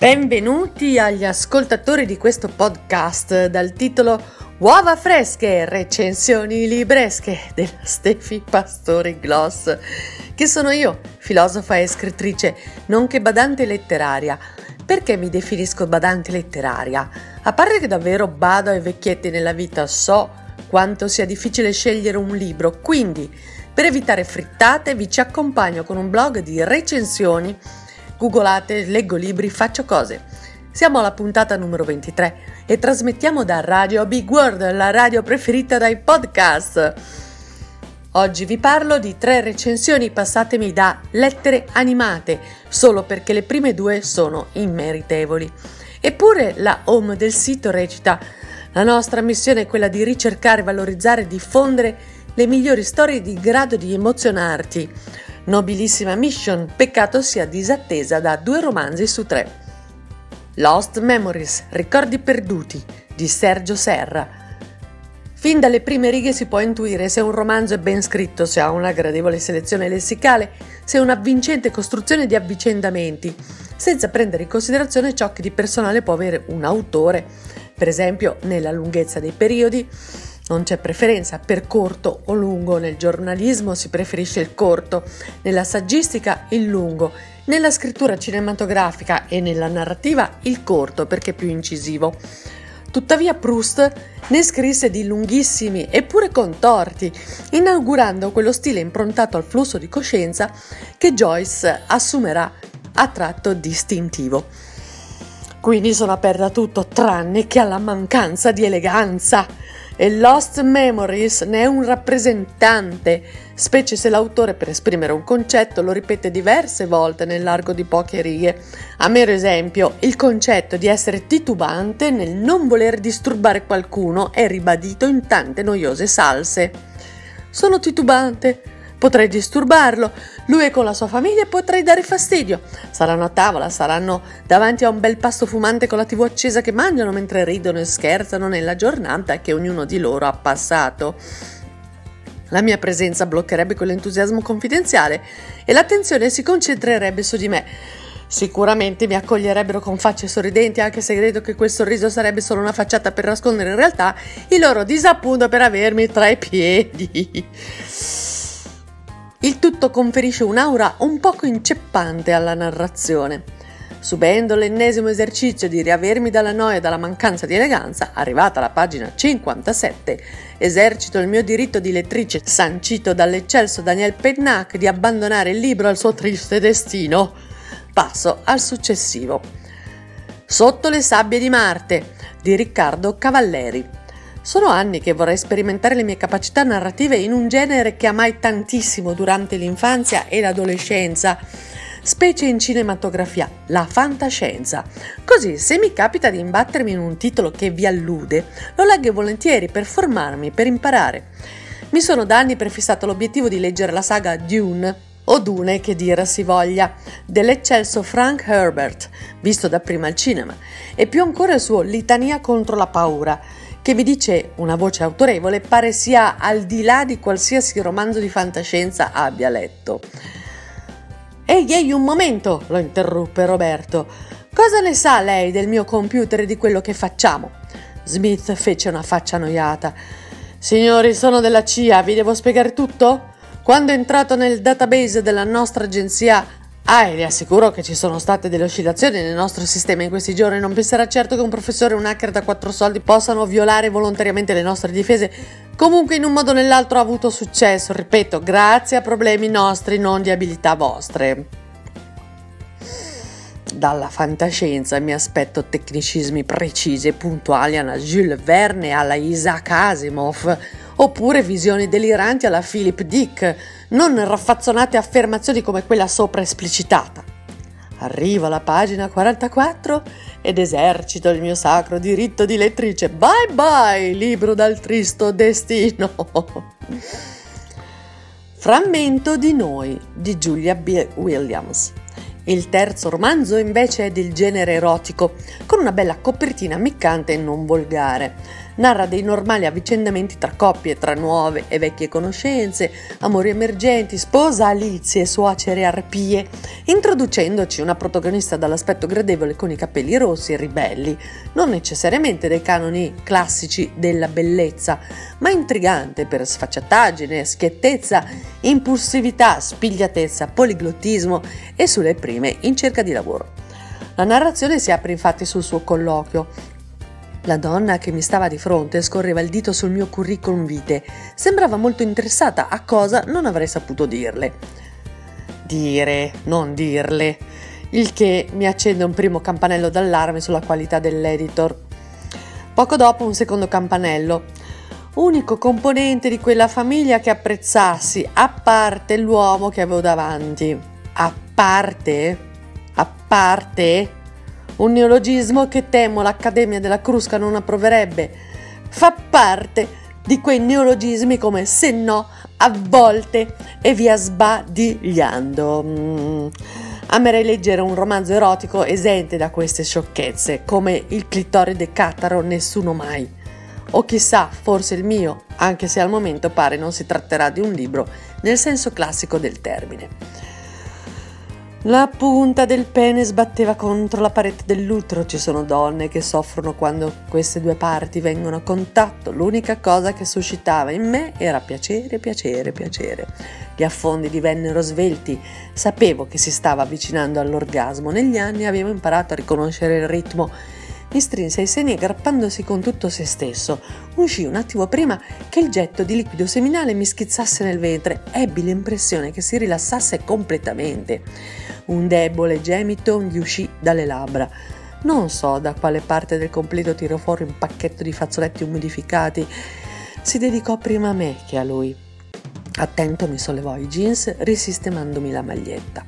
Benvenuti agli ascoltatori di questo podcast dal titolo Uova fresche, recensioni libresche della Stefi Pastori Gloss, che sono io, filosofa e scrittrice, nonché badante letteraria. Perché mi definisco badante letteraria? A parte che davvero bado ai vecchietti nella vita, so quanto sia difficile scegliere un libro, quindi per evitare frittate vi ci accompagno con un blog di recensioni. Googolate, leggo libri, faccio cose. Siamo alla puntata numero 23 e trasmettiamo da Radio Big World, la radio preferita dai podcast. Oggi vi parlo di 3 recensioni passatemi da lettere animate, solo perché le prime 2 sono immeritevoli. Eppure la home del sito recita: la nostra missione è quella di ricercare, valorizzare e diffondere le migliori storie di grado di emozionarti. Nobilissima mission, peccato sia disattesa da 2 romanzi su 3. Lost Memories, ricordi perduti, di Sergio Serra. Fin dalle prime righe si può intuire se un romanzo è ben scritto, se ha una gradevole selezione lessicale, se ha una vincente costruzione di avvicendamenti, senza prendere in considerazione ciò che di personale può avere un autore. Per esempio, nella lunghezza dei periodi non c'è preferenza per corto o lungo, nel giornalismo si preferisce il corto, nella saggistica il lungo, nella scrittura cinematografica e nella narrativa il corto perché è più incisivo. Tuttavia Proust ne scrisse di lunghissimi eppure contorti, inaugurando quello stile improntato al flusso di coscienza che Joyce assumerà a tratto distintivo. Quindi sono aperta a tutto tranne che alla mancanza di eleganza. E Lost Memories ne è un rappresentante, specie se l'autore per esprimere un concetto lo ripete diverse volte nell'arco di poche righe. A mero esempio, il concetto di essere titubante nel non voler disturbare qualcuno è ribadito in tante noiose salse. Sono titubante, potrei disturbarlo, lui è con la sua famiglia e potrei dare fastidio. Saranno a tavola, saranno davanti a un bel pasto fumante con la TV accesa che mangiano mentre ridono e scherzano nella giornata che ognuno di loro ha passato. La mia presenza bloccherebbe quell'entusiasmo confidenziale e l'attenzione si concentrerebbe su di me. Sicuramente mi accoglierebbero con facce sorridenti, anche se credo che quel sorriso sarebbe solo una facciata per nascondere in realtà il loro disappunto per avermi tra i piedi. Il tutto conferisce un'aura un poco inceppante alla narrazione. Subendo l'ennesimo esercizio di riavermi dalla noia e dalla mancanza di eleganza, arrivata alla pagina 57, esercito il mio diritto di lettrice sancito dall'eccelso Daniel Pennac di abbandonare il libro al suo triste destino. Passo al successivo. Sotto le sabbie di Marte, di Riccardo Cavalleri. Sono anni che vorrei sperimentare le mie capacità narrative in un genere che amai tantissimo durante l'infanzia e l'adolescenza, specie in cinematografia, la fantascienza. Così, se mi capita di imbattermi in un titolo che vi allude, lo leggo volentieri per formarmi, per imparare. Mi sono da anni prefissato l'obiettivo di leggere la saga Dune, o Dune che dir si voglia, dell'eccelso Frank Herbert, visto dapprima al cinema, e più ancora il suo Litania contro la paura, che mi dice una voce autorevole pare sia al di là di qualsiasi romanzo di fantascienza abbia letto. Ehi, un momento, lo interruppe Roberto. Cosa ne sa lei del mio computer e di quello che facciamo? Smith fece una faccia annoiata. Signori, sono della CIA, vi devo spiegare tutto? Quando è entrato nel database della nostra agenzia e le assicuro che ci sono state delle oscillazioni nel nostro sistema in questi giorni. Non penserà certo che un professore e un hacker da 4 soldi possano violare volontariamente le nostre difese. Comunque in un modo o nell'altro ha avuto successo, ripeto, grazie a problemi nostri, non di abilità vostre. Dalla fantascienza mi aspetto tecnicismi precisi e puntuali alla Jules Verne e alla Isaac Asimov, oppure visioni deliranti alla Philip Dick, non raffazzonate affermazioni come quella sopra esplicitata. Arrivo alla pagina 44 ed esercito il mio sacro diritto di lettrice. Bye bye, libro dal tristo destino. Frammento di noi di Julia B. Williams. Il terzo romanzo invece è del genere erotico, con una bella copertina ammiccante e non volgare. Narra dei normali avvicendamenti tra coppie, tra nuove e vecchie conoscenze, amori emergenti, sposalizie, suocere arpie, introducendoci una protagonista dall'aspetto gradevole con i capelli rossi e ribelli, non necessariamente dei canoni classici della bellezza, ma intrigante per sfacciataggine, schiettezza, impulsività, spigliatezza, poliglottismo e sulle prime in cerca di lavoro. La narrazione si apre infatti sul suo colloquio. La donna che mi stava di fronte scorreva il dito sul mio curriculum vitae. Sembrava molto interessata a cosa non avrei saputo dirle. Non dirle. Il che mi accende un primo campanello d'allarme sulla qualità dell'editor. Poco dopo un secondo campanello. Unico componente di quella famiglia che apprezzassi, a parte l'uomo che avevo davanti. A parte? Un neologismo che temo l'Accademia della Crusca non approverebbe. Fa parte di quei neologismi come se no, a volte e via sbadigliando. Amerei leggere un romanzo erotico esente da queste sciocchezze, come Il clitoride cataro nessuno mai. O chissà, forse il mio, anche se al momento pare non si tratterà di un libro nel senso classico del termine. La punta del pene sbatteva contro la parete dell'utero. Ci sono donne che soffrono quando queste due parti vengono a contatto. L'unica cosa che suscitava in me era piacere. Gli affondi divennero svelti. Sapevo che si stava avvicinando all'orgasmo. Negli anni avevo imparato a riconoscere il ritmo. Mi strinse ai seni aggrappandosi con tutto se stesso. Uscì un attimo prima che il getto di liquido seminale mi schizzasse nel ventre. Ebbi l'impressione che si rilassasse completamente. Un debole gemito gli uscì dalle labbra. Non so da quale parte del completo tirò fuori un pacchetto di fazzoletti umidificati. Si dedicò prima a me che a lui. Attento mi sollevò i jeans risistemandomi la maglietta.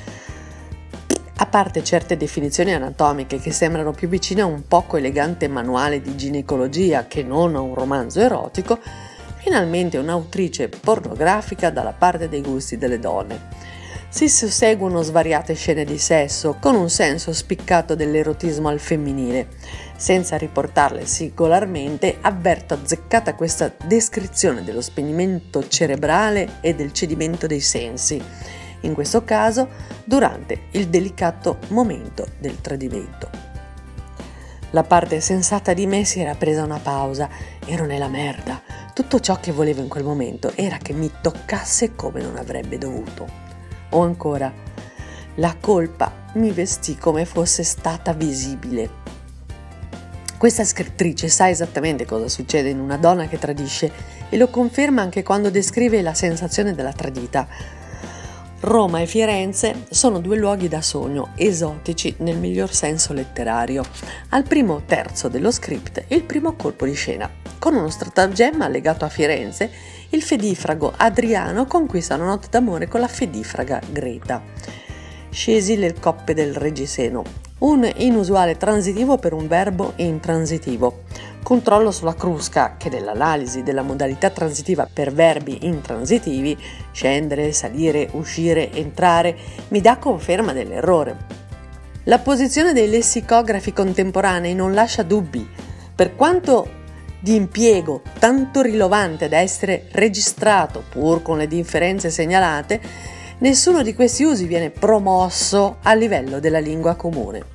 A parte certe definizioni anatomiche che sembrano più vicine a un poco elegante manuale di ginecologia che non a un romanzo erotico, finalmente un'autrice pornografica dalla parte dei gusti delle donne. Si susseguono svariate scene di sesso con un senso spiccato dell'erotismo al femminile. Senza riportarle singolarmente, avverto azzeccata questa descrizione dello spegnimento cerebrale e del cedimento dei sensi. In questo caso, durante il delicato momento del tradimento. La parte sensata di me si era presa una pausa. Ero nella merda. Tutto ciò che volevo in quel momento era che mi toccasse come non avrebbe dovuto. O ancora, la colpa mi vestì come fosse stata visibile. Questa scrittrice sa esattamente cosa succede in una donna che tradisce e lo conferma anche quando descrive la sensazione della tradita. Roma e Firenze sono due luoghi da sogno, esotici nel miglior senso letterario. Al primo terzo dello script, il primo colpo di scena. Con uno stratagemma legato a Firenze, il fedifrago Adriano conquista una notte d'amore con la fedifraga Greta. Scesi le coppe del Reggiseno. Un inusuale transitivo per un verbo intransitivo. Controllo sulla Crusca che nell'analisi della modalità transitiva per verbi intransitivi, scendere, salire, uscire, entrare, mi dà conferma dell'errore. La posizione dei lessicografi contemporanei non lascia dubbi. Per quanto di impiego tanto rilevante da essere registrato, pur con le differenze segnalate, nessuno di questi usi viene promosso a livello della lingua comune.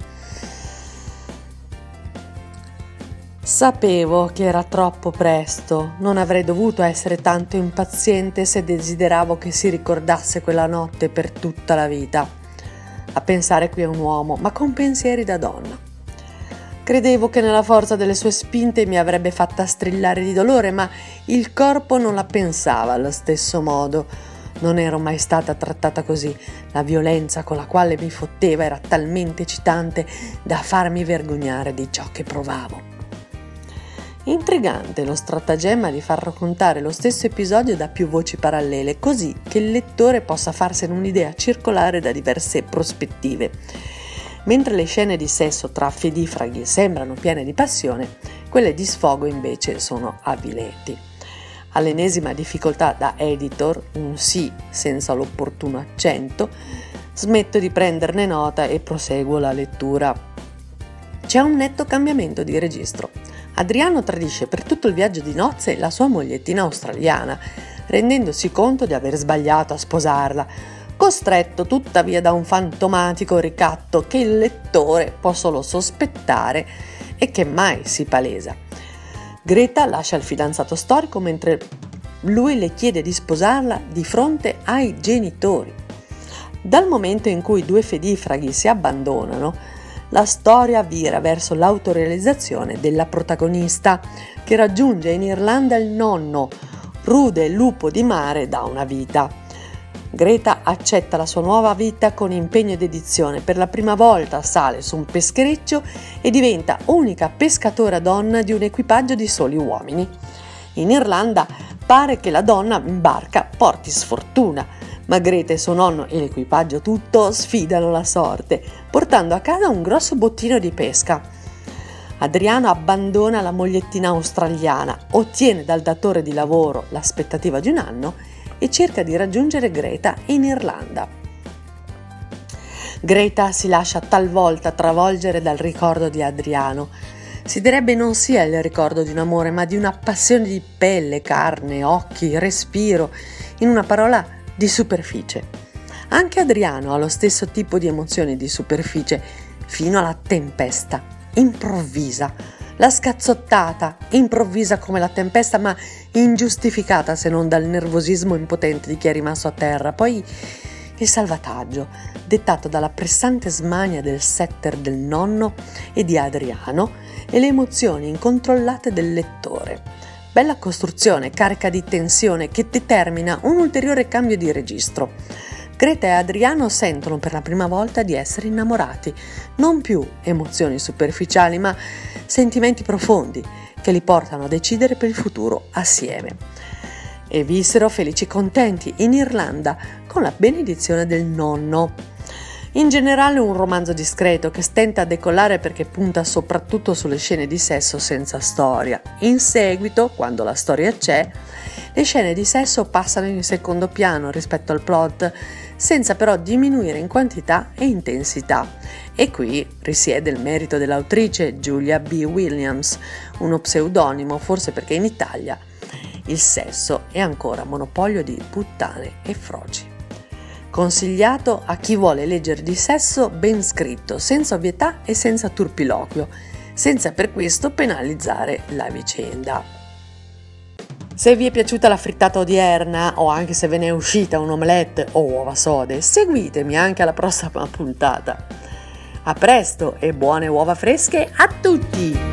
Sapevo che era troppo presto, non avrei dovuto essere tanto impaziente se desideravo che si ricordasse quella notte per tutta la vita. A pensare qui a un uomo, ma con pensieri da donna. Credevo che nella forza delle sue spinte mi avrebbe fatta strillare di dolore, ma il corpo non la pensava allo stesso modo. Non ero mai stata trattata così. La violenza con la quale mi fotteva era talmente eccitante da farmi vergognare di ciò che provavo. Intrigante lo stratagemma di far raccontare lo stesso episodio da più voci parallele, così che il lettore possa farsene un'idea circolare da diverse prospettive. Mentre le scene di sesso tra fedifraghi sembrano piene di passione, quelle di sfogo invece sono avvilenti. All'ennesima difficoltà da editor, un sì senza l'opportuno accento, smetto di prenderne nota e proseguo la lettura. C'è un netto cambiamento di registro. Adriano tradisce per tutto il viaggio di nozze la sua mogliettina australiana, rendendosi conto di aver sbagliato a sposarla, costretto tuttavia da un fantomatico ricatto che il lettore può solo sospettare e che mai si palesa. Greta lascia il fidanzato storico mentre lui le chiede di sposarla di fronte ai genitori. Dal momento in cui i due fedifraghi si abbandonano, la storia vira verso l'autorealizzazione della protagonista, che raggiunge in Irlanda il nonno, rude lupo di mare da una vita. Greta accetta la sua nuova vita con impegno e dedizione. Per la prima volta sale su un peschereccio e diventa unica pescatora donna di un equipaggio di soli uomini. In Irlanda pare che la donna in barca porti sfortuna, ma Greta e suo nonno e l'equipaggio tutto sfidano la sorte, portando a casa un grosso bottino di pesca. Adriano abbandona la mogliettina australiana, ottiene dal datore di lavoro l'aspettativa di un anno e cerca di raggiungere Greta in Irlanda. Greta si lascia talvolta travolgere dal ricordo di Adriano. Si direbbe non sia il ricordo di un amore, ma di una passione di pelle, carne, occhi, respiro, in una parola di superficie. Anche Adriano ha lo stesso tipo di emozioni di superficie, fino alla tempesta, improvvisa, la scazzottata, improvvisa come la tempesta, ma ingiustificata se non dal nervosismo impotente di chi è rimasto a terra. Poi il salvataggio, dettato dalla pressante smania del setter del nonno e di Adriano e le emozioni incontrollate del lettore. Bella costruzione, carica di tensione, che determina un ulteriore cambio di registro. Greta e Adriano sentono per la prima volta di essere innamorati, non più emozioni superficiali, ma sentimenti profondi che li portano a decidere per il futuro assieme. E vissero felici e contenti in Irlanda con la benedizione del nonno. In generale un romanzo discreto che stenta a decollare perché punta soprattutto sulle scene di sesso senza storia. In seguito, quando la storia c'è, le scene di sesso passano in secondo piano rispetto al plot, senza però diminuire in quantità e intensità. E qui risiede il merito dell'autrice Julia B. Williams, uno pseudonimo forse perché in Italia il sesso è ancora monopolio di puttane e froci. Consigliato a chi vuole leggere di sesso ben scritto, senza ovvietà e senza turpiloquio, senza per questo penalizzare la vicenda. Se vi è piaciuta la frittata odierna, o anche se ve ne è uscita un omelette o uova sode, seguitemi anche alla prossima puntata. A presto e buone uova fresche a tutti!